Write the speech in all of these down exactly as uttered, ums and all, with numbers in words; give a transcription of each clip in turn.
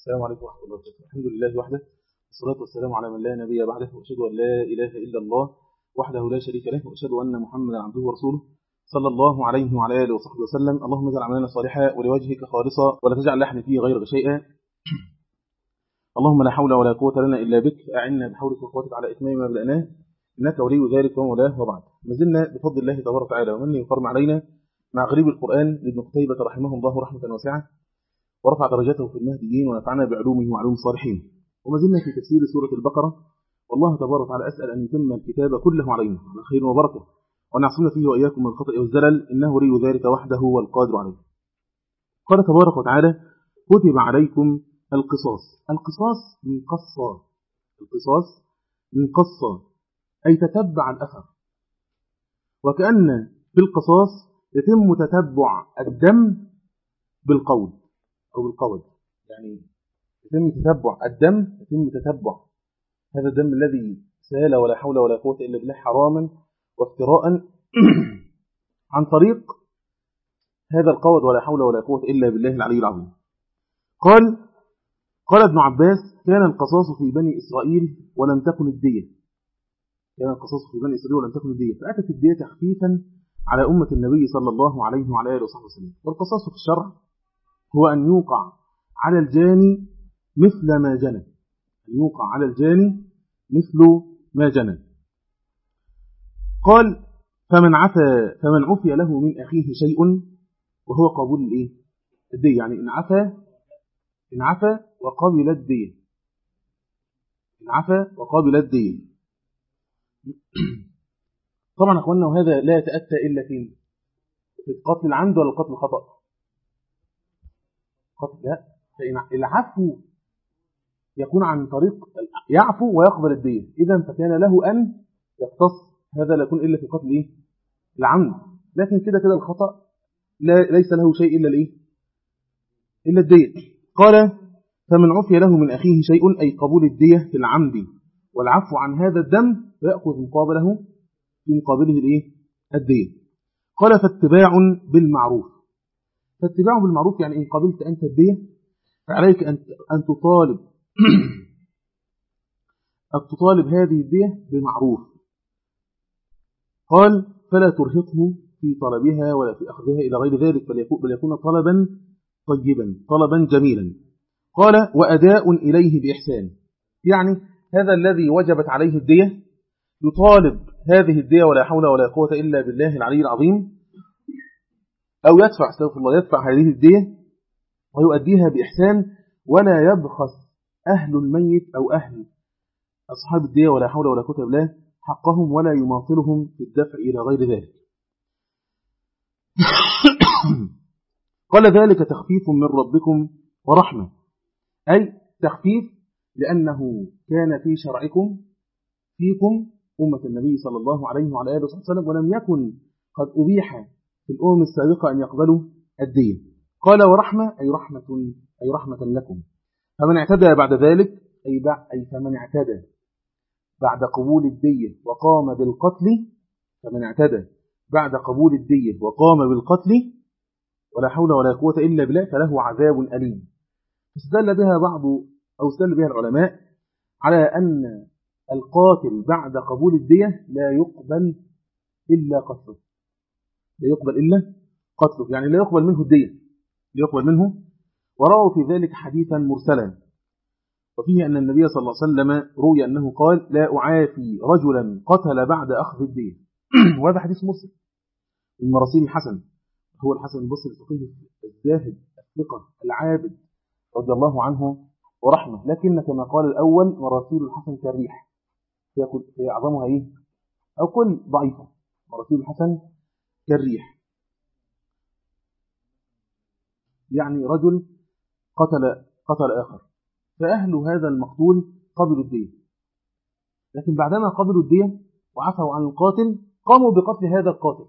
السلام عليكم ورحمة الله وبركاته. الحمد لله وحده، والصلاة والسلام على من لا نبي بعده، وأشهد أن لا إله إلا الله وحده لا شريك له، وأشهد أن محمدا عبده ورسوله صلى الله عليه وعلى آله وصحبه وسلم. اللهم اجعل أعمالنا صالحة ولوجهك خالصة، ولا تجعل لحن فيه غيرك شيئا. اللهم لا حول ولا قوة لنا إلا بك، أعنا بحولك وقوتك على إتمام ما بدأناه، إنك ولي ذلك ومولاه. وبعد، ما زلنا بفضل الله تبارك وتعالى ومنه يكرم علينا مع غريب القرآن لابن قتيبة رحمه الله رحمة واسعة، ورفع درجته في المهديين، ونفعنا بعلومه وعلوم الصالحين. وما زلنا في تفسير سورة البقرة، والله تبارك وتعالى أسأل أن يتم الكتاب كله علينا على خير وبركة، وأن يعصمنا فيه وإياكم من الخطأ والزلل، إنه ولي ذلك وحده والقادر عليه. قال تبارك وتعالى: كتب عليكم القصاص. القصاص من قصة، القصاص من قصة أي تتبع الأثر، وكأن في القصاص يتم تتبع الدم بالقول أو بالقول، يعني يتم تتبع الدم، يتم تتبع هذا الدم الذي سال ولا حول ولا قوة إلا بالله حراما وافتراء عن طريق هذا القول ولا حول ولا قوة إلا بالله العلي العظيم. قال قال ابن عباس: كان القصاص في بني إسرائيل ولم تكن الدية. كان القصاص في بني إسرائيل ولم تكن الدية، فأتت الدية تخفيفا على أمة النبي صلى الله عليه وعلى آله وصحبه وسلم. والقصاص في الشرع هو أن يوقع على الجاني مثل ما جنى، أن يوقع على الجاني مثل ما جنى. قال: فمن عفى فمن عفي له من أخيه شيء، وهو قبول الإيه؟ الدية، يعني إن عفى إن عفى وقبل الدية، إن عفى وقبل الدية. طبعا أخواننا، وهذا لا يتأتى إلا فين؟ في القتل العمد ولا القتل الخطأ؟ قتل لا، فإن العفو يكون عن طريق يعفو ويقبل الدية، إذا فكان له أن يقتص، هذا لا يكون إلا في قتل إيه؟ العمد. لكن كده كده الخطأ لا ليس له شيء إلا الإيه؟ إلا الدية. قال: فمن عفي له من أخيه شيء أي قبول الدية في العمد والعفو عن هذا الدم، فيأخذ مقابله في مقابله الإيه؟ الدية. قال: فاتباع بالمعروف. فاتباع بالمعروف يعني إن قبلت أنت الدية فعليك أن أن تطالب أن تطالب هذه الدية بمعروف. قال: فلا ترهقه في طلبها ولا في أخذها إلى غير ذلك، بل يكون, بل يكون طلبا طيبا، طلبا جميلا. قال: وأداء إليه بإحسان، يعني هذا الذي وجبت عليه الدية يطالب هذه الدية ولا حول ولا قوة إلا بالله العلي العظيم، أو يدفع استغفر الله يدفع هذه الدية ويؤديها بإحسان، ولا يبخس أهل الميت أو أهل أصحاب الدية ولا حول ولا قوة إلا بالله حقهم، ولا يماطلهم في الدفع إلى غير ذلك. قال: ذلك تخفيف من ربكم ورحمة، أي تخفيف لأنه كان في شرعكم فيكم أمة النبي صلى الله عليه وعلى آله وسلم، ولم يكن قد أبيح في الأمم السابقة أن يقبلوا الدين. قال: ورحمة أي رحمة أي رحمة لكم. فمن اعتدى بعد ذلك أي, أي فمن اعتدى بعد قبول الدية وقام بالقتل، فمن اعتدى بعد قبول الدية وقام بالقتل ولا حول ولا قوة إلا بالله فله عذاب أليم. استدل بها بعض أو استدل بها العلماء على أن القاتل بعد قبول الدية لا يقبل إلا قتله، لا يقبل إلا قتله، يعني لا يقبل منه الدية، لا يقبل منه. ورأوا في ذلك حديثا مرسلا، وفيه أن النبي صلى الله عليه وسلم روي أنه قال: لا أعافي رجلا قتل بعد أخذ الدية. وهذا حديث مرسل من مراسيل الحسن، هو الحسن البصري الفقيه الزاهد الثقة العابد رضي الله عنه ورحمه. لكن كما قال الأول، مراسيل الحسن كالريح، في أعظمها إيه؟ أو كل ضعيفة. مراسيل الحسن كالريح، يعني رجل قتل قتل آخر، فأهل هذا المقتول قبلوا الدية، لكن بعدما قبلوا الدية وعفوا عن القاتل قاموا بقتل هذا القاتل.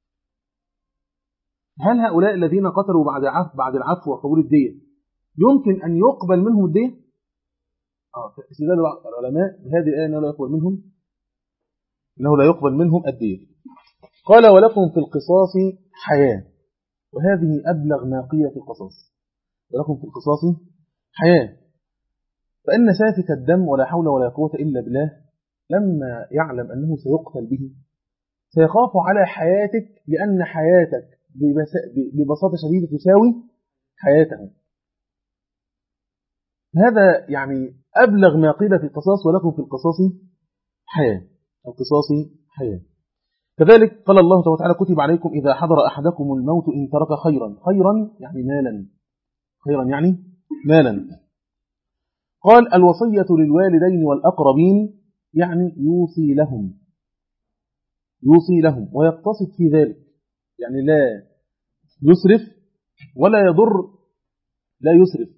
هل هؤلاء الذين قتلوا بعد عفو بعد العفو وقبول الدية يمكن أن يقبل منهم الدية؟ آه استدل بعض العلماء بهذه الآية أنه لا يقبل منهم أنه لا يقبل منهم الدية. قال: ولكم في القصاص حياة، وهذه أبلغ ما قيل في القصاص. ولكم في القصاص حياة، فإن سافك الدم ولا حول ولا قوة إلا بالله لما يعلم أنه سيقتل به سيخاف على حياتك، لأن حياتك ببساطة شديدة تساوي حياته. هذا يعني أبلغ ما قيل في القصاص، ولكم في القصاص حياة، القصاص حياة. كذلك قال الله تعالى كتب عليكم إذا حضر أحدكم الموت إن ترك خيرا، خيرا يعني مالا، خيرا يعني مالا. قال الوصية للوالدين والأقربين يعني يوصي لهم، يوصي لهم ويقتصد في ذلك، يعني لا يسرف ولا يضر، لا يسرف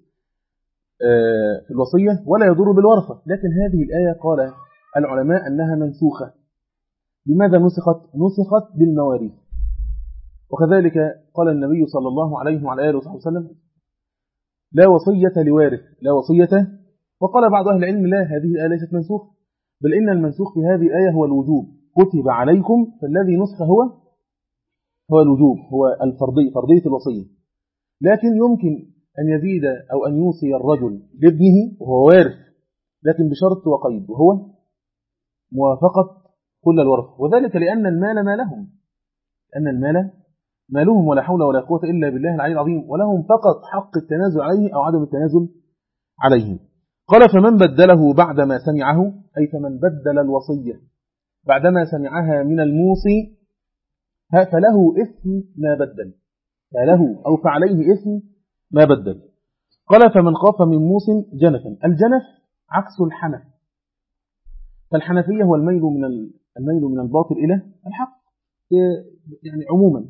في الوصية ولا يضر بالورثة. لكن هذه الآية قال العلماء أنها منسوخة. بماذا نسخت؟ نسخت بالمواريث. وكذلك قال النبي صلى الله عليه وعلى آله وصحبه وسلم لا وصية لوارث، لا وصية. وقال بعض أهل العلم لا، هذه الآية ليست منسوخة، بل إن المنسوخ في هذه الآية هو الوجوب، كتب عليكم، فالذي نسخ هو هو الوجوب، هو الفرضية، فرضية الوصية. لكن يمكن أن يزيد أو أن يوصي الرجل لابنه وهو وارث، لكن بشرط وقيد، وهو موافقة كل الورثة، وذلك لأن المال مالهم، أن المال مالهم ولا حول ولا قوة إلا بالله العلي العظيم، ولهم فقط حق التنازل عليه أو عدم التنازل عليه. قال فمن بدله بعدما سمعه، أي فمن بدل الوصية بعدما سمعها من الموصي فله إثم ما بدل، فله أو فعليه إثم ما بدل. قال فمن خاف من موص جنفا، الجنف عكس الحنف، فالحنفية هو الميل من الميل من الباطل إلى الحق يعني عموما،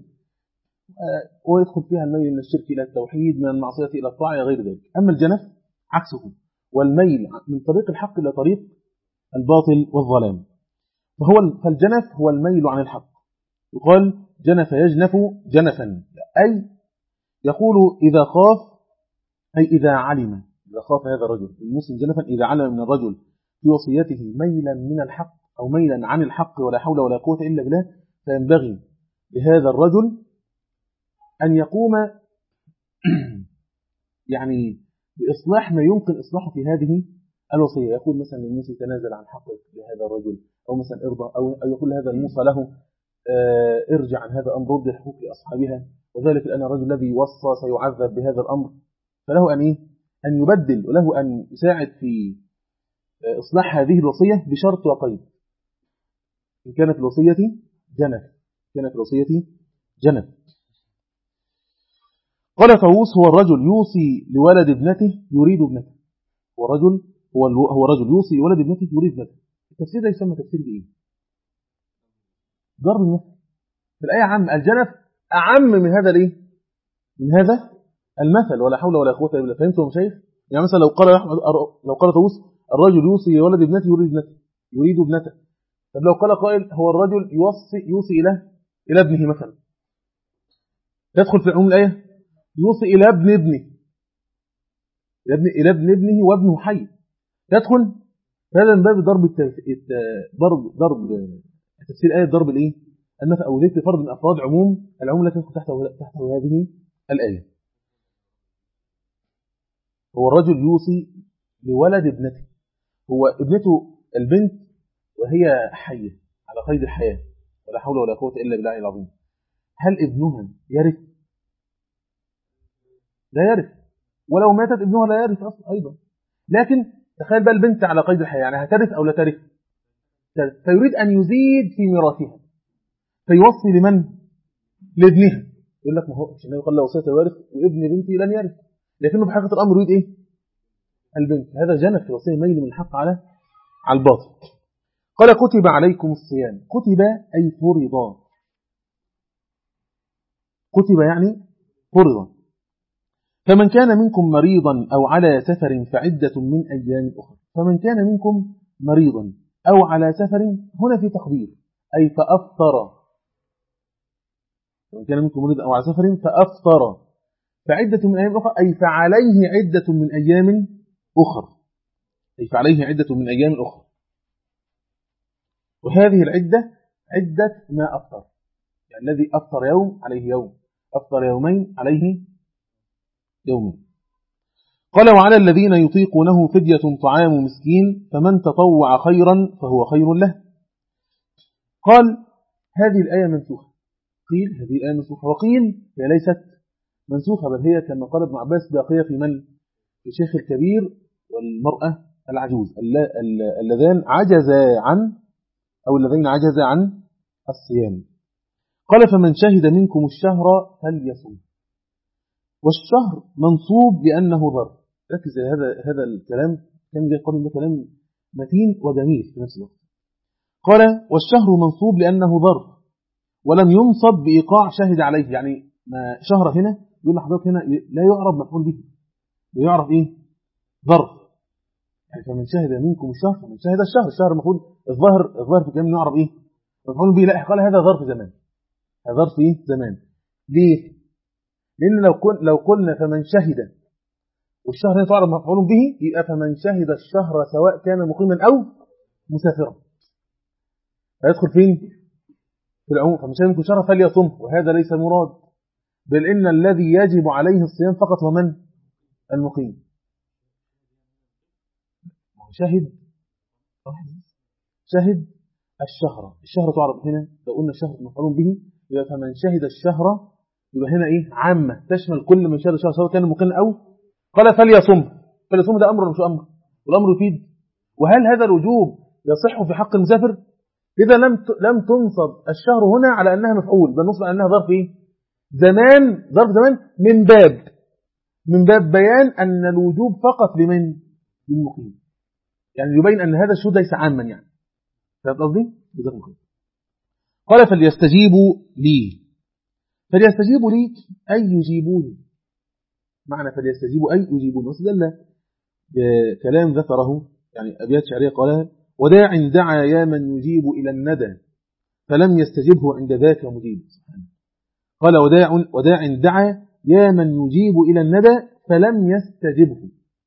ويدخل فيها الميل من الشرك إلى التوحيد، من المعصية إلى الطاعة غير ذلك. أما الجنف عكسه، والميل من طريق الحق إلى طريق الباطل والظلام. فهو فالجنف هو الميل عن الحق. يقال جنف يجنف جنفا، أي يقول إذا خاف، أي إذا علم، إذا خاف هذا الرجل المسلم جنفا إذا علم من الرجل في وصيته ميلا من الحق أو ميلا عن الحق ولا حول ولا قوة إلا بالله، فينبغي لهذا الرجل أن يقوم يعني بإصلاح ما يمكن إصلاحه في هذه الوصية. يقول مثلا للموصي تنازل عن حقك لهذا الرجل، أو مثلا ارضى، أو يقول لهذا الموصى له ارجع عن هذا الأمر، رد الحقوق لأصحابها، وذلك لأن الرجل الذي وصى سيعذب بهذا الأمر، فله أن إيه؟ أن يبدل، وله أن يساعد في إصلاح هذه الوصية بشرط وقيد. إن كانت الوصية جنف، كانت الوصية جنف. قال طاووس هو الرجل يوصي لولد ابنته يريد ابنته، هو الرجل هو هو الرجل يوصي لولد ابنته يريد ابنته. التفسير ده يسمى تفسير بإيه؟ ضرب المثل. في الآية عام، الجنف أعم من هذا الإيه؟ من هذا المثل ولا حول ولا قوة إلا بالله. فهمتم يا شيخ؟ يعني مثلا لو قال لو قال طاووس الرجل يوصي لولد ابنته يريد ابنته يريد ابنته، طب لو قال قائل هو الرجل يوصي يوصي إلى إلى ابنه مثلا، تدخل في عموم الآية. يوصي إلى ابن ابنه، إلى ابن إلى ابن ابنه وابنه حي، تدخل هذا من باب ضرب التف... ضرب ضرب تفسير الآية، ضرب الإيه؟ المثل، أو ذكر فرض من أفراد عموم العموم التي تدخل تحته تحته هذه الآية. هو الرجل يوصي لولد ابنته، هو ابنته البنت وهي حية على قيد الحياة ولا حول ولا قوة إلا بالله العظيم، هل ابنها يرث؟ لا يرث، ولو ماتت ابنها لا يرث أصلا أيضا. لكن تخيل بقى البنت على قيد الحياة، يعني هترث أو لا ترث؟ فيريد أن يزيد في ميراثها، فيوصي لمن؟ لابنها. يقول لك ما هو مش النبي قال له وصية الوارث وابن بنتي لن يرث، لكنه بحقيقة الأمر يريد إيه؟ البنت. هذا جنف في وصية ميل من الحق على على الباطل. قال كتب عليكم الصيام، كتب أي فرض، كتب يعني فرض. فمن كان منكم مريضا أو على سفر فعدة من أيام أخرى. فمن كان منكم مريضا أو على سفر، هنا في تقدير أي فأفطر، فمن كان منكم مريضا أو على سفر فأفطر فعدة من أيام أخرى، أي فعليه عدة من أيام أخرى، أي فعليه عدة من أيام أخرى. وهذه العدة عدة ما أفطر، يعني الذي أفطر يوم عليه يوم، أفطر يومين عليه يومين. قال وعلى الذين يطيقونه فدية طعام مسكين فمن تطوع خيرا فهو خير له. قال هذه الآية منسوخة، قيل هذه الآية منسوخة، وقيل هي ليست منسوخة بل هي كما قال ابن عباس باقية في من؟ في الشيخ الكبير والمرأة العجوز اللذان عجزا عن أو الذين عجزا عن الصيام. قال فمن شهد منكم الشهر فليصم. والشهر منصوب لأنه ظرف. ركز هذا هذا الكلام كان جاي قبل ده كلام متين وجميل في نفس الوقت. قال والشهر منصوب لأنه ظرف ولم ينصب بإيقاع شاهد عليه، يعني ما شهر هنا يقول لحضرتك هنا لا يعرف مفعول به، يعرف إيه؟ ظرف. يعني فمن شهد منكم الشهر فمن شهد الشهر، الشهر المفروض الظاهر الظاهر في الكلام يعرف إيه؟ مفعول به. لا، قال هذا ظرف زمان، هذا ظرف إيه؟ زمان. ليه؟ لأن لو كن لو قلنا فمن شهد والشهر هنا تعرف مفعول به يبقى فمن شهد الشهر سواء كان مقيما أو مسافرا، هيدخل فين؟ في العموم. فمن شهد منكم الشهر فليصم، وهذا ليس مراد، بل إن الذي يجب عليه الصيام فقط ومن؟ المقيم. شهد شهد الشهر، الشهر تعرف هنا لو قلنا الشهر مفعول به يبقى فمن شهد الشهر يبقى هنا إيه؟ عامة تشمل كل من شهد الشهر سواء كان مقيما أو. قال فليصم، فليصم ده أمر مش أمر، والأمر يفيد. وهل هذا الوجوب يصح في حق المسافر؟ إذا لم لم تنصب الشهر هنا على أنها مفعول، بل نصب على أنها ظرف إيه؟ زمان، ظرف زمان من باب من باب بيان أن الوجوب فقط لمن؟ للمقيم، يعني يبين أن هذا الشهود ليس عاما. يعني فهمت قصدي؟ جزاكم الله خير. قال فليستجيبوا لي، فليستجيبوا لي أي يجيبوني، معنى فليستجيبوا أي يجيبوني. واستدل بكلام ذكره يعني أبيات شعرية قالها وداع دعا يا من يجيب إلى الندى فلم يستجبه عند ذاك مجيب. قال وداع وداع دعا يا من يجيب إلى الندى فلم يستجبه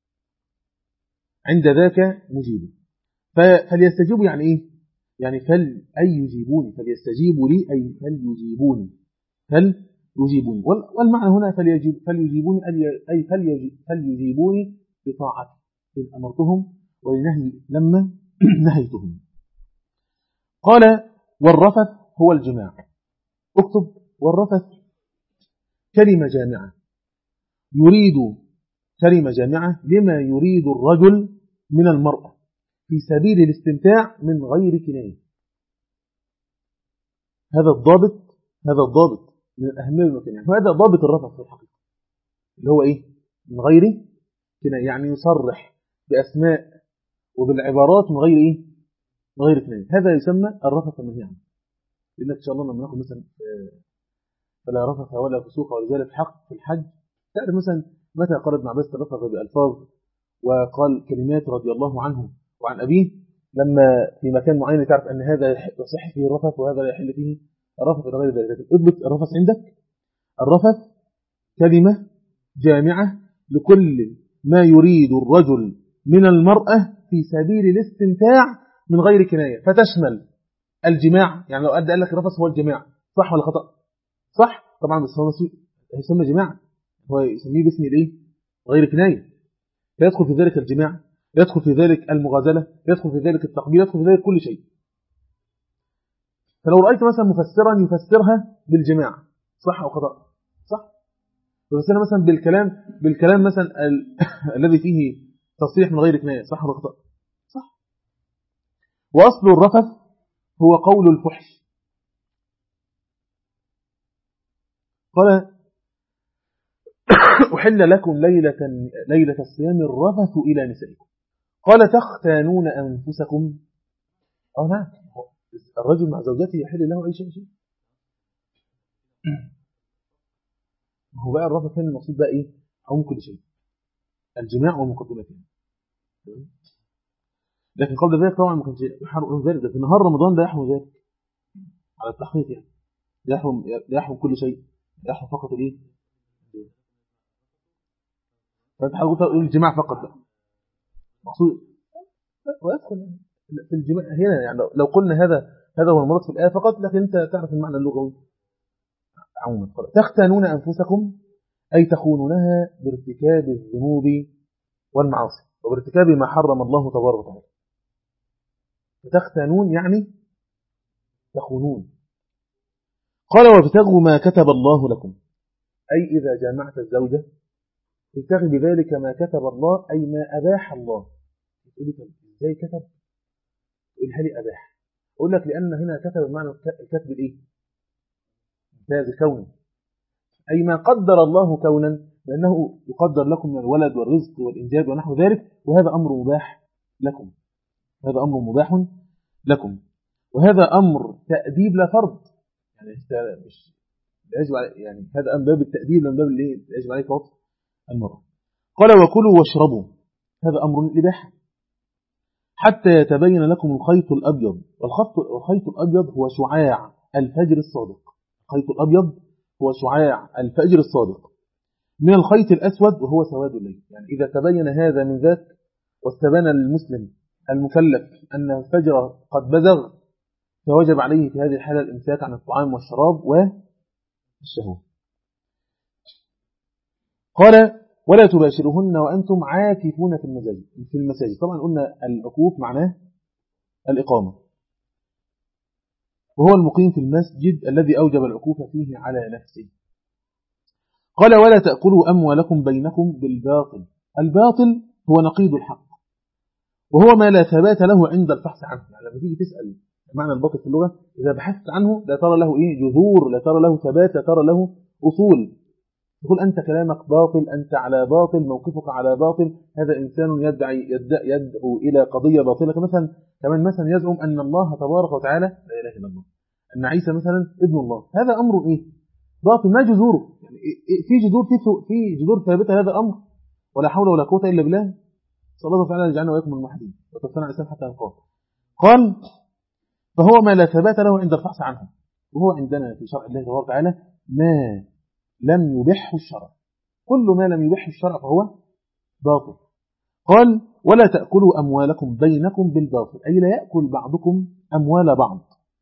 عند ذاك مجيب. فليستجيبوا يعني إيه؟ يعني فل أي يجيبوني، فليستجيبوا لي أي فليجيبوني، فليجيبوني. والمعنى هنا فليجيب فليجيبوني أي فليجيبوني بطاعتي إذ أمرتهم ولنهي لما نهيتهم. قال والرفث هو الجماع. اكتب والرفث كلمة جامعة يريد كلمة جامعة لما يريد الرجل من المرأة في سبيل الاستمتاع من غير كناية. هذا الضابط هذا الضابط من الأهمية والمكان، يعني هذا ضابط الرفث في الحقيقة اللي هو إيه؟ من غير كناية، يعني يصرح بأسماء وبالعبارات من غير إيه؟ من غير كناية. هذا يسمى الرفث المنهي عنه. لأنك إن شاء الله لما ناخد مثلا فلا رفث ولا فسوق ولا جدال في الحق في الحج، تعرف مثلا متى قال ابن عباس ترفث بألفاظ وقال كلمات رضي الله عنه وعن أبيه، لما في مكان معين تعرف أن هذا يصح فيه الرفث وهذا لا يحل فيه الرفث إلى غير ذلك. اضبط الرفث عندك. الرفث كلمة جامعة لكل ما يريد الرجل من المرأة في سبيل الاستمتاع من غير كناية، فتشمل الجماع. يعني لو أدى قال لك الرفث هو الجماع، صح ولا خطأ؟ صح طبعا، بس هو يسمى جماع، هو يسميه باسم الايه؟ غير كناية. فيدخل في ذلك الجماع، يدخل في ذلك المغازلة، يدخل في ذلك التقبيل، يدخل في ذلك كل شيء. فلو رأيت مثلا مفسرا يفسرها بالجماع، صح أو خطأ؟ صح. يفسرها مثلا بالكلام بالكلام مثلا ال... الذي فيه تصريح من غير كناية، صح ولا خطأ؟ صح. وأصل الرفث هو قول الفحش. قال أحل لكم ليلة ليلة الصيام الرفث إلى نسائكم. قال تختانون أنفسكم. أو نعم، الرجل مع زوجته يحل له أي شيء شيء. هو بقى الرفث هنا المقصود بقى إيه؟ عموم كل شيء، الجماع ومقدمته. لكن قبل ذلك طبعا ما كانش يحرم ذلك، في نهار رمضان ده يحرم ذلك على التحقيق، يعني يحرم يحرم كل شيء، يحرم فقط الايه؟ فانت حاول تقول الجماع فقط بقى مقصود ويدخل في الجماع هنا. يعني لو قلنا هذا هذا هو المراد في الآية فقط، لكن انت تعرف المعنى اللغوي عموما. تختانون أنفسكم أي تخونونها بارتكاب الذنوب والمعاصي وبارتكاب ما حرم الله تبارك وتعالى. فتختنون يعني تخونون. قال وابتغوا ما كتب الله لكم، أي إذا جامعت الزوجة ابتغي بذلك ما كتب الله، أي ما أباح الله. تقول لي إزاي كتب؟ تقولها لي أباح. أقول لك لأن هنا كتب بمعنى الكتب الإيه؟ ممتاز كوني، أي ما قدر الله كونا بأنه يقدر لكم من الولد والرزق والإنجاب ونحو ذلك، وهذا أمر مباح لكم. هذا أمر مباح لكم، وهذا أمر تأديب لا فرض. يعني مش يجب، يعني هذا أمر باب التأديب من باب اللي يجب عليك وقت المرة. قال وكلوا واشربوا، هذا أمر الإباحة حتى يتبين لكم الخيط الأبيض. والخط والخيط الأبيض هو شعاع الفجر الصادق. الخيط الأبيض هو شعاع الفجر الصادق من الخيط الأسود وهو سواد الليل. يعني إذا تبين هذا من ذاك واستبان للمسلم المكلف أن الفجر قد بزغ، فوجب عليه في هذه الحالة الإمساك عن الطعام والشراب والشهوة. قال ولا تباشرهن وأنتم عاكفون في المساجد. في المساجد طبعا قلنا العكوف معناه الإقامة، وهو المقيم في المسجد الذي أوجب العكوف فيه على نفسه. قال ولا تأكلوا أموالكم بينكم بالباطل. الباطل هو نقيض الحق، وهو ما لا ثبات له عند البحث عنه. يعني لما تيجي تسأل معنى الباطل في اللغة، إذا بحثت عنه لا ترى له إيه جذور، لا ترى له ثبات، لا ترى له أصول. تقول أنت كلامك باطل، أنت على باطل، موقفك على باطل. هذا إنسان يدعي يدعو إلى قضية باطلة. مثلا كمان مثلا يزعم أن الله تبارك وتعالى لا إله إلا الله، أن عيسى مثلا ابن الله. هذا أمر إيه باطل، ما جذوره. يعني في جذور في جذور ثابتة هذا أمر، ولا حول ولا قوة إلا بالله. صلى الله تعالى يجعلنا وإياكم من الموحدين وتوفنا على الإسلام حتى نلقاه. قال فهو ما لا ثبات له عند البحث عنه، وهو عندنا في شرع الله تبارك وتعالى ما لم يبحه الشرع. كل ما لم يبحه الشرع فهو باطل. قال ولا تأكلوا أموالكم بينكم بالباطل، أي لا يأكل بعضكم أموال بعض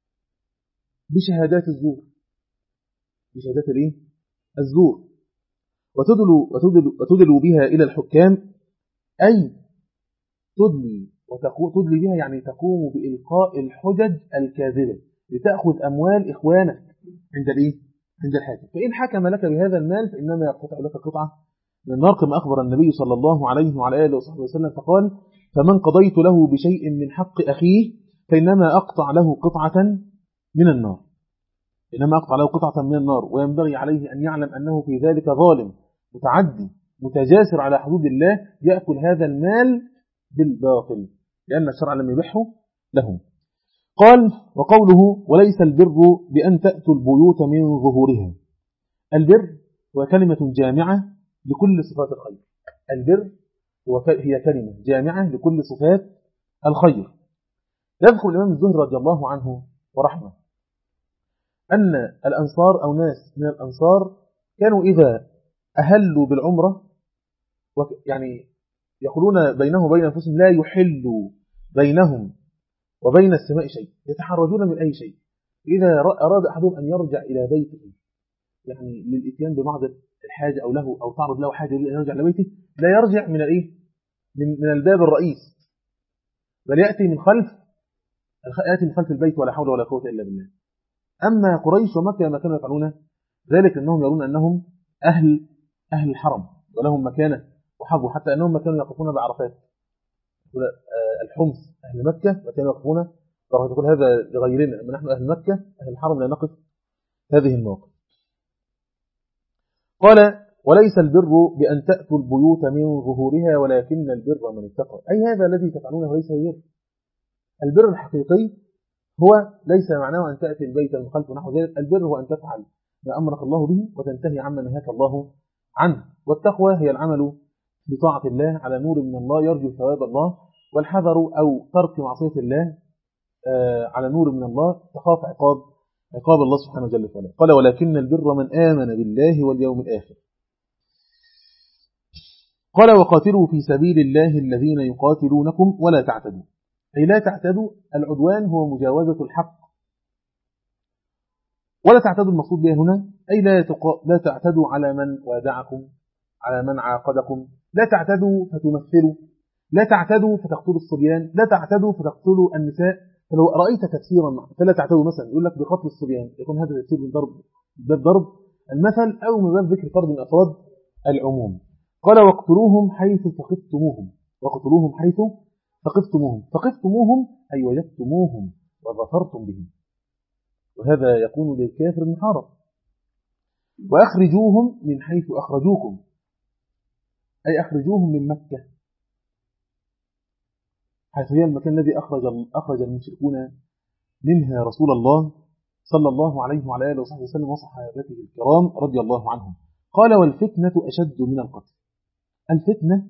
بشهادات الزور، بشهادات الايه الزور، وتدلوا, وتدلوا, وتدلوا بها إلى الحكام، أي تدلي وتدلي بها يعني تقوم بإلقاء الحجج الكاذبة لتأخذ أموال إخوانك عند الإيه عند الحاكم. فإن حكم لك بهذا المال فإنما يقطع لك قطعة من النار، كما أخبر النبي صلى الله عليه وعلى آله وصحبه وسلم فقال فمن قضيت له بشيء من حق أخيه فإنما أقطع له قطعة من النار، إنما أقطع له قطعة من النار. وينبغي عليه أن يعلم أنه في ذلك ظالم متعدي متجاسر على حدود الله، يأكل هذا المال بالباطل لأن الشرع لم يبحه لهم. قال وقوله وليس البر بأن تأتوا البيوت من ظهورها. البر هو كلمة جامعة لكل صفات الخير. البر هي كلمة جامعة لكل صفات الخير. يذكر الإمام الزهري رضي الله عنه ورحمه أن الأنصار أو ناس من الأنصار كانوا إذا أهلوا بالعمرة يعني يقولون بينهم وبين أنفسهم لا يحلوا بينهم وبين السماء شيء، يتحرجون من أي شيء. إذا أراد أحدهم أن يرجع إلى بيته يعني للإتيان ببعض الحاجة أو له أو تعرض له حاجة أن يرجع لبيته، لا يرجع من الإيه من من الباب الرئيس، بل يأتي من خلف يأتي من خلف البيت، ولا حول ولا قوة إلا بالله. أما قريش ومكة ما كانوا يفعلون ذلك لأنهم يرون أنهم أهل أهل الحرم ولهم مكانة وحظوا، حتى أنهم ما كانوا يقفون بعرفات. الحمص أهل مكة ما كانوا يقفون بعرفات، تقول هذا لغيرنا، أما نحن أهل مكة أهل الحرم لا نقف هذه المواقف. قال وليس البر بأن تأتوا البيوت من ظهورها ولكن البر من اتقى، أي هذا الذي تفعلونه ليس البر. البر الحقيقي هو ليس معناه أن تأتي البيت من خلف ونحو ذلك. البر هو أن تفعل ما أمرك الله به وتنتهي عما نهاك الله عنه. والتقوى هي العمل بطاعة الله على نور من الله يرجو ثواب الله، والحذر أو ترك معصية الله على نور من الله تخاف عقاب عقاب الله سبحانه وتعالى. قال ولكن البر من آمن بالله واليوم الآخر. قال وقاتلوا في سبيل الله الذين يقاتلونكم ولا تعتدوا، أي لا تعتدوا. العدوان هو مجاوزة الحق، ولا تعتدوا المقصود بها هنا أي لا لا تعتدوا على من وادعكم، على من عاقدكم، لا تعتدوا فتمثلوا، لا تعتدوا فتقتلوا الصبيان، لا تعتدوا فتقتلوا النساء. فلو رأيت تفسيرا فلا تعتدوا مثلا يقول لك بقتل الصبيان، يكون هذا تفسير من ضرب باب ضرب المثل أو من باب ذكر فرد من أفراد العموم. قال واقتلوهم حيث ثقفتموهم، واقتلوهم حيث ثقفتموهم. ثقفتموهم أي وجدتموهم وظفرتم بهم، وهذا يكون للكافر المحارب. وأخرجوهم من حيث أخرجوكم، أي أخرجوهم من مكة حيث هي المكان الذي أخرج أخرج المشركون منها رسول الله صلى الله عليه وعلى آله وصحبه وسلم وصحابته الكرام رضي الله عنهم. قال والفتنة أشد من القتل. الفتنة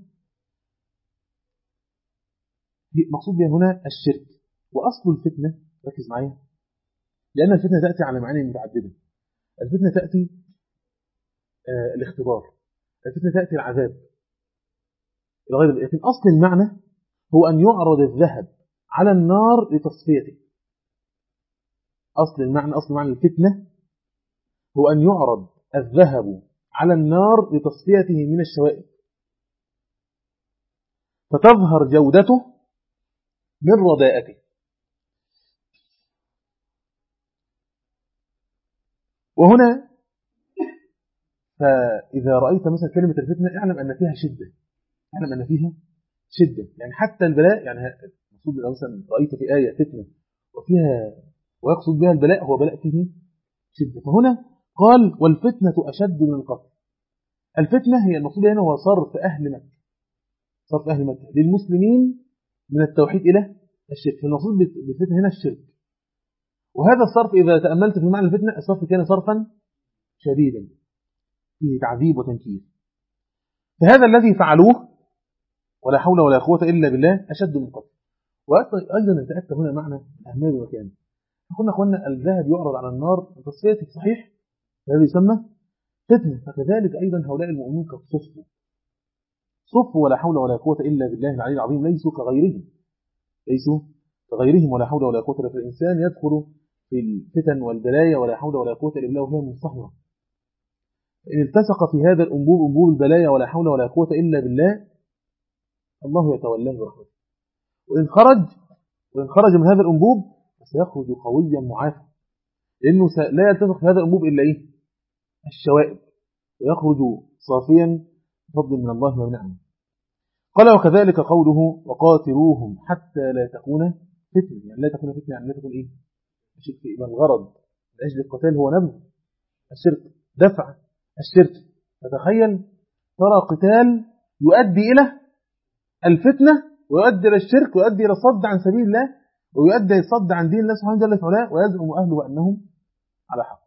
مقصود بها هنا الشرك، وأصل الفتنة ركز معايا لأن الفتنة تأتي على معاني متعددة. الفتنة تأتي آه الاختبار، الفتنة تأتي العذاب الغير. لكن أصل المعنى هو أن يعرض الذهب على النار لتصفيته. أصل المعنى أصل معنى الفتنة هو أن يعرض الذهب على النار لتصفيته من الشوائب فتظهر جودته من رداءته. وهنا فإذا رأيت مثلا كلمة الفتنة اعلم أن فيها شدة، اعلم أن فيها شدة، يعني حتى البلاء، يعني المفروض لو مثلا رأيت في آية فتنة وفيها ويقصد بها البلاء هو بلاء فيه شدة. فهنا قال والفتنة أشد من القتل. الفتنة هي المقصود هنا هو صرف أهل مكة، صرف أهل مكة للمسلمين من التوحيد إلى الشرك. المقصود بالفتنة هنا الشرك، وهذا الصرف إذا تأملت في معنى الفتنة الصرف كان صرفا شديدا فيه تعذيب وتنكير. فهذا الذي فعلوه ولا حول ولا قوة إلا بالله أشد من القتل. وأيضا نتأكد هنا معنى الأهمية بمكان. قلنا أخوانا الذهب يعرض على النار بتصفيته صحيح، هذا يسمى فتنة. فكذلك أيضا هؤلاء المؤمنين قد صفوا صفوا ولا حول ولا قوة إلا بالله العلي العظيم، ليسوا كغيرهم ليسوا كغيرهم ولا حول ولا قوة إلا بالله. الإنسان يدخل في الفتن والبلايا ولا حول ولا قوة إلا بالله وهي منصهرة. إن التصق في هذا الأنبوب أنبوب البلايا ولا حول ولا قوة إلا بالله الله يتولاه برحمته. وإن خرج وإن خرج من هذا الأنبوب سيخرج قويا معافى، لأنه لا يلتصق في هذا الأنبوب إلا إيه؟ الشوائب، ويخرج صافيا بفضل من الله ونعمه. قال وكذلك قوله وقاتلوهم حتى لا تكون فتنة، يعني لا تكون فتنة يعني لا تكون إيه؟ يبقى الغرض من أجل القتال هو نبذ الشرك، دفع الشرك. فتخيل ترى قتال يؤدي إلى الفتنة ويؤدي إلى الشرك ويؤدي إلى الصد عن سبيل الله ويؤدي الصد عن دين الله سبحانه جل وعلا، ويزعم أهله أنهم على حق.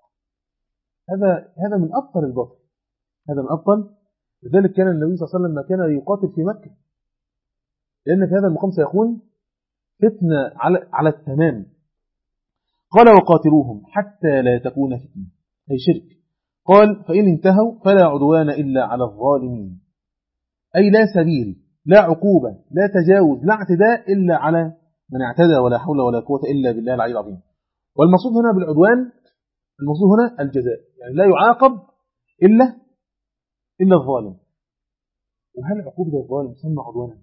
هذا هذا من أبطل الباطل، هذا من أبطل. لذلك كان النبي صلى الله عليه وسلم ما كان يقاتل في مكة، لأن في هذا المقام سيكون فتنة على على التمام. قال وقاتلوهم حتى لا تكون فتنة أي شرك. قال فإن انتهوا فلا عدوان إلا على الظالمين، أي لا سبيل، لا عقوبة، لا تجاوز، لا اعتداء إلا على من اعتدى ولا حول ولا قوة إلا بالله العلي العظيم. والمقصود هنا بالعدوان المقصود هنا الجزاء، يعني لا يعاقب إلا إلا الظالم. وهل عقوبة الظالم تسمى عدوانا؟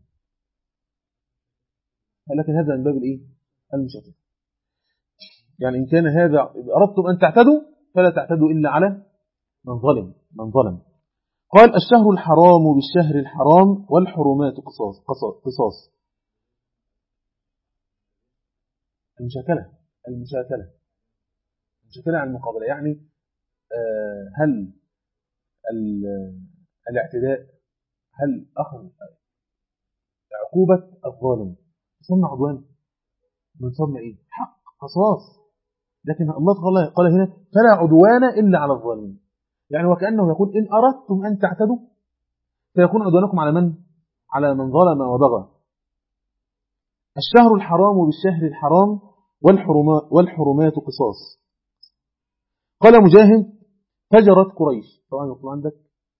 لكن هذا من باب الإيه؟ المشاكل. يعني إن كان هذا أردتم أن تعتدوا فلا تعتدوا إلا على من ظلم من ظلم. قال الشهر الحرام بالشهر الحرام والحرمات قصاص قصاص, قصاص. المشاكلة المشاكلة المشاكلة عن المقابلة، يعني هل الاعتداء هل أخذ عقوبة الظالم تسمى عدوان؟ بنسمى إيه؟ حق قصاص. لكن الله قال هنا فلا عدوان إلا على الظالمين، يعني وكأنه يقول إن أردتم أن تعتدوا فيكون عدوانكم على من؟ على من ظلم وبغى. الشهر الحرام بالشهر الحرام والحرمات, والحرمات قصاص. قال مجاهد فجرت قريش، طبعا يقول عندك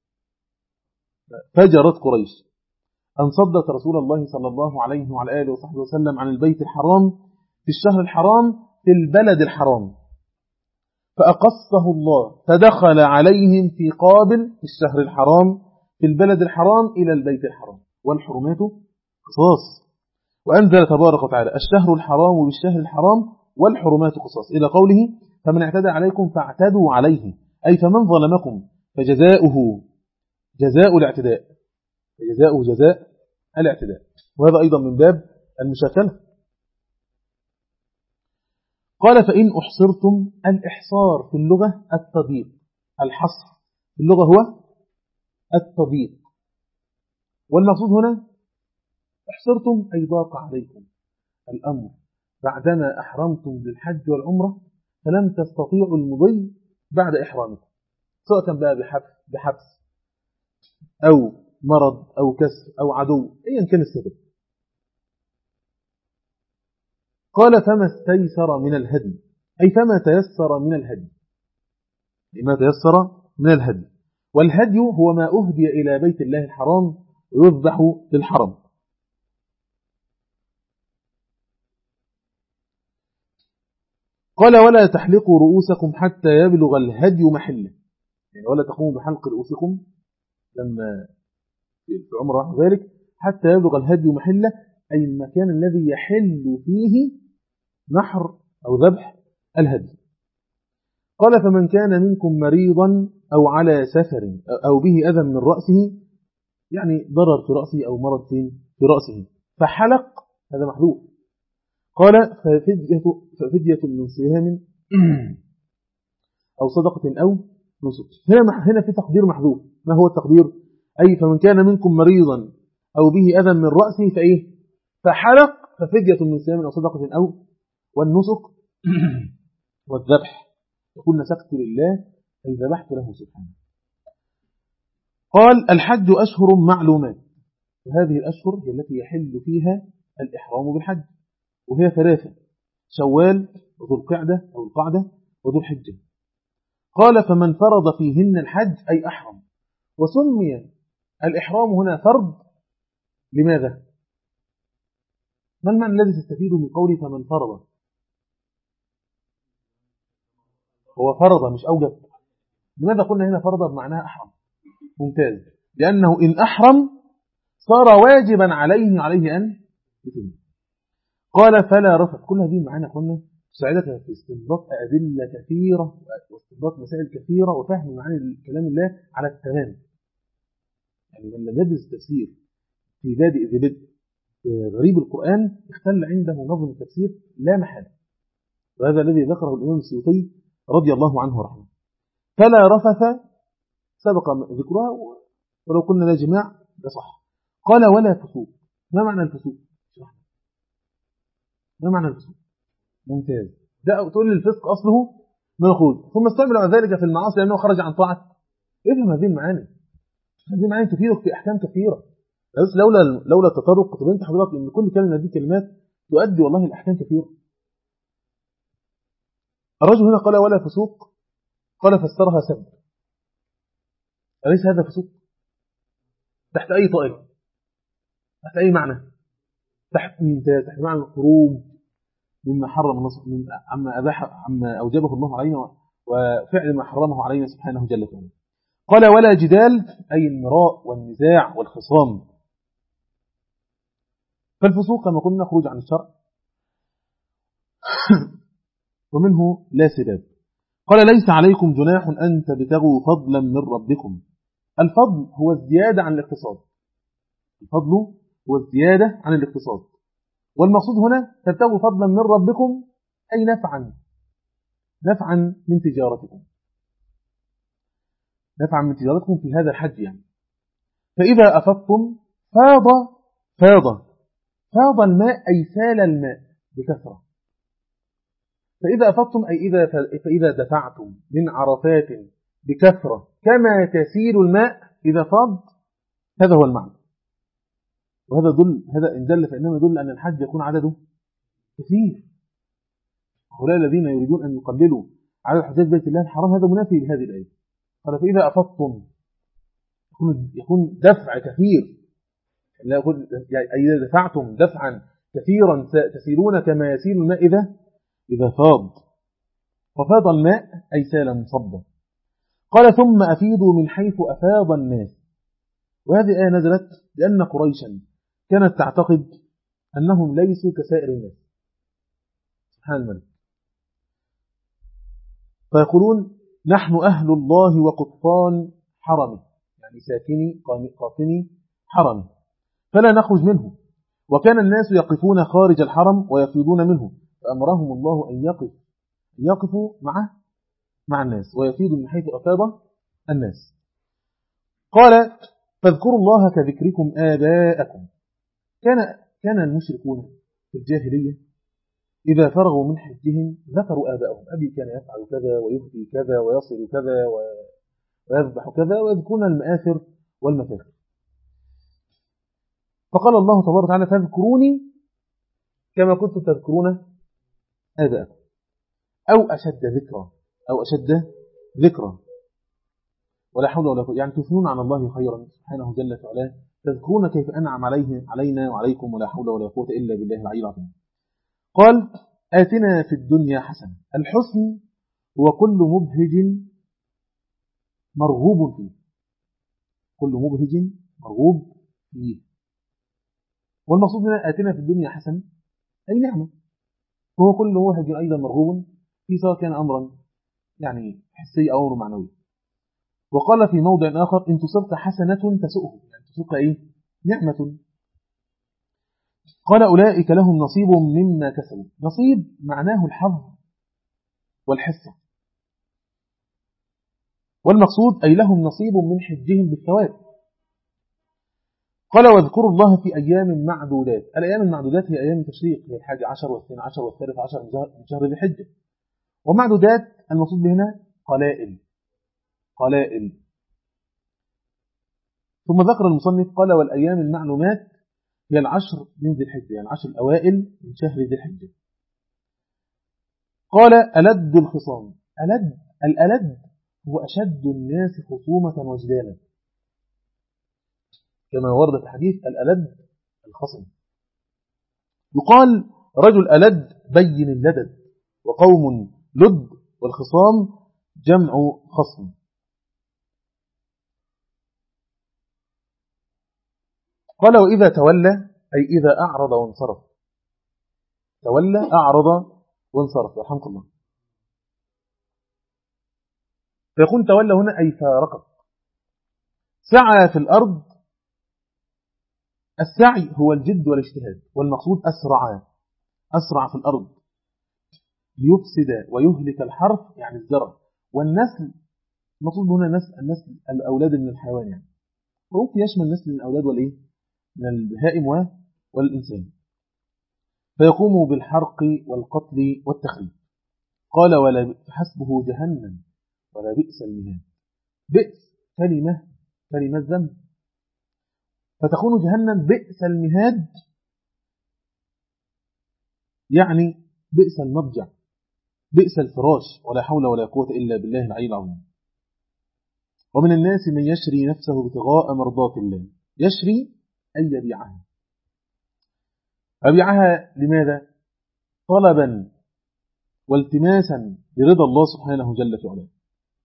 فجرت قريش أن صدت رسول الله صلى الله عليه وعلى آله وصحبه وسلم عن البيت الحرام في الشهر الحرام في البلد الحرام، فأقصه الله فدخل عليهم في قابل في الشهر الحرام في في البلد الحرام إلى البيت الحرام، والحرمات قصاص. وأنزل تبارك وتعالى الشهر الحرام بالشهر الحرام والحرمات قصاص، إلى قوله فمن اعتدى عليكم فاعتدوا عليه، أي فمن ظلمكم فجزاؤه جزاء الاعتداء، فجزاؤه جزاء الاعتداء. وهذا أيضا من باب المشاكلة. قال فإن أحصرتم، الإحصار في اللغة التضييق، الحصر في اللغة هو التضييق، والمقصود هنا احصرتم أي ضاق عليكم الأمر بعدما أحرمتم بالحج والعمرة فلم تستطيعوا المضي بعد إحرامكم، سواء كان بقى بحبس, بحبس أو مرض أو كسر أو عدو، أيا كان السبب. قال فما استيسر من الهدي، أي فما تيسر من الهدي، ما تيسر من الهدي. والهدي هو ما أهدي إلى بيت الله الحرام ويذبح في الحرم. قال ولا تحلقوا رؤوسكم حتى يبلغ الهدي محله، يعني ولا تقوموا بحلق رؤوسكم لما في عمره ذلك حتى يبلغ الهدي محله، أي المكان الذي يحل فيه نحر أو ذبح الهدي. قال فمن كان منكم مريضا أو على سفر أو به أذى من رأسه، يعني ضرر في رأسه أو مرض في رأسه فحلق، هذا محذوف. قال ففدية, ففدية من صيام أو صدقة أو نسك. هنا هنا في تقدير محذوف. ما هو التقدير؟ أي فمن كان منكم مريضا أو به أذى من رأسه فإيه فحلق ففدية من صيام أو صدقة أو والنسك والذبح يقول نسكت لله أي ذبحت له سبحانه. قال الحج أشهر معلومات، وهذه الأشهر هي التي يحل فيها الإحرام بالحج، وهي ثلاثة: شوال وذو القعدة أو القعدة وذو الحجة. قال فمن فرض فيهن الحج أي أحرم. وسمي الإحرام هنا فرض لماذا؟ ما المعنى الذي تستفيده من قوله فمن فرض؟ هو فرض مش أوجب. لماذا قلنا هنا فرض بمعناها أحرم؟ ممتاز، لأنه إن أحرم صار واجبا عليه عليه أن يتم. قال فلا رفث. كل هذه المعاني قلنا تساعدك في استنباط أدلة كثيرة واستنباط مسائل كثيرة وفهم معاني كلام الله على التمام. يعني من لم يدرس التفسير في بادئ ذي بدء غريب القرآن اختل عنده نظم التفسير لا محالة، وهذا الذي ذكره الإمام السيوطي رضي الله عنه ورحمه. فلا رفث سبق ذكرها ولو قلنا لا جماع ده صح. قال ولا فسوق. ما معنى الفسوق؟ ما معنى الفسوق؟ ممتاز. ده تقول لي الفسق أصله من الخروج، ثم استعمل على ذلك في المعاصي لأنه خرج عن طاعة. افهم هذه المعاني، هذه المعاني تفيدك في أحكام كثيرة. بس لولا لولا التطرق كنت بنت حضرتك إن كل كلمة دي كلمات تؤدي والله الأحكام كثيرة. الرجل هنا قال ولا فسوق، قال فسرها سب. أليس هذا فسوق؟ تحت أي طائفة؟ تحت أي معنى؟ تحت ممتاز، تحت معنى الخروج مما حرم الله، عما أباح، عما أوجبه الله علينا وفعل ما حرمه علينا سبحانه جل وعلا. قال ولا جدال أي المراء والنزاع والخصام. فالفسوق كما قلنا خروج عن الشرع ومنه لا سباب. قال ليس عليكم جناح أن تبتغوا فضلا من ربكم. الفضل هو الزيادة عن الاقتصاد، الفضل هو الزيادة عن الاقتصاد، والمقصود هنا تبتغوا فضلا من ربكم أي نفعا، نفعا من تجارتكم، نفعا من تجارتكم في هذا الحج يعني. فإذا أفضتم فاض فاض فاض الماء أي سال الماء بكثرة. فإذا أفضتم أي إذا فإذا دفعتم من عرفات بكثرة كما تسيل الماء إذا فاض، هذا هو المعنى. وهذا دل هذا إن دل فإنما يدل أن الحج يكون عدده كثير. هؤلاء الذين يريدون أن يقللوا عدد حجاج بيت الله الحرام هذا منافي لهذه الآية. قال فإذا أفضتم يكون يكون دفع كثير، لا يقول إذا دفعتم دفعا كثيرا تسيلون كما يسيل الماء إذا إذا فاض. وفاض الماء أي سال مصبا. قال ثم أفيدوا من حيث أفاض الناس. وهذه الآية نزلت لأن قريشا كانت تعتقد أنهم ليسوا كسائر الناس سبحان الملك، فيقولون نحن أهل الله وقطان حرمه، يعني ساكني قاطني حرمه، فلا نخرج منه. وكان الناس يقفون خارج الحرم ويفيضون منه، فأمرهم الله أن يقف أن يقفوا معه مع الناس ويفيضوا من حيث أفاض الناس. قال فاذكروا الله كذكركم آباءكم. كان كان المشركون في الجاهلية إذا فرغوا من حجهم ذكروا آباءهم، أبي كان يفعل كذا ويهدي كذا ويصل كذا ويذبح كذا، ويذكرون المآثر والمفاخر. فقال الله تبارك وتعالى فاذكروني كما كنتم تذكرون آباءكم، أو أشد ذكرا أو أشد ذكرا ولا حول ولا قوة، يعني تثنون على الله خيرا سبحانه جل وعلا، تذكرون كيف أنعم عليه علينا وعليكم ولا حول ولا قوة إلا بالله العلي العظيم. قال آتنا في الدنيا حسنة. الحسن هو كل مبهج مرغوب فيه، كل مبهج مرغوب فيه. والمقصود هنا آتنا في الدنيا حسنة أي نعمة، وهو كل مبهج أيضا مرغوب فيه، سواء كان أمرا يعني حسي أو أمر معنوي. وقال في موضع آخر إن تصبك حسنة تسؤه، يعني تصبك إيه؟ نعمة. قال أولئك لهم نصيب مما كسبوا. نصيب معناه الحظ والحصة، والمقصود أي لهم نصيب من حجهم بالثواب. قال واذكروا الله في أيام معدودات. الأيام المعدودات هي أيام التشريق، هي الحادي عشر والثاني عشر والثالث عشر من شهر ذي الحجة. ومعدودات المقصود بهنا قلائل قلائل. ثم ذكر المصنف قال والأيام المعلومات هي العشر من ذي الحجة، يعني العشر الأوائل من شهر ذي الحجة. قال ألد الخصام. ألد الألد هو أشد الناس خصومة وجدالا، كما ورد في الحديث الألد الخصم. يقال رجل ألد بين اللدد، وقوم لد، والخصام جمع خصم. قال وإذا تولى أي إذا أعرض وانصرف. تولى أعرض وانصرف رحمك الله. فيكون تولى هنا أي فارقت. سعى في الأرض. السعي هو الجد والاجتهاد، والمقصود أسرع أسرع في الأرض ليفسد ويهلك الحرث يعني الزرع والنسل. المقصود هنا نسل النسل الأولاد من الحيوان، يعني وممكن يشمل نسل من الأولاد والإيه من البهائم والإنسان. فيقوم بالحرق والقتل والتخريب. قال ولا حسبه جهنم ولا بئس المهاد. بئس كلمة كلمة ذنب، فتكون جهنم بئس المهاد، يعني بئس المضجع بئس الفراش، ولا حول ولا قوة إلا بالله العلي العظيم. ومن الناس من يشري نفسه ابتغاء مرضات الله. يشري أي يبيعها. أبيعها لماذا؟ طلبا والتماسا لرضا الله سبحانه جل في علاه.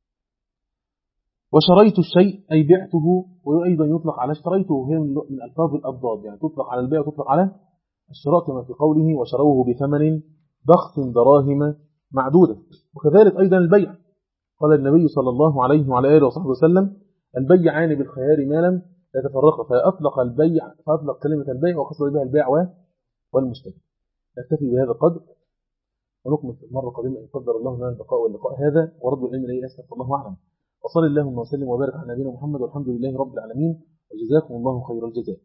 وشريت الشيء أي بعته، وأيضا يطلق على اشتريته، وهي من ألفاظ الأضداد، يعني تطلق على البيع وتطلق على الشراء، كما في قوله وشروه بثمن بخس دراهم معدودة. وكذلك أيضا البيع، قال النبي صلى الله عليه وعلى آله وصحبه وسلم البيعان بالخيار ما لم يتفرقا، فأطلق البيع فأطلق كلمة البيع وقصد بها البيع والمشتري. نكتفي بهذا القدر ونكمل في المرة القادمة إن قدر الله لنا البقاء واللقاء. هذا ورد العلم إليه أسف الله أعلم. وصلى اللهم وسلم وبارك على نبينا محمد والحمد لله رب العالمين، وجزاكم الله خير الجزاء.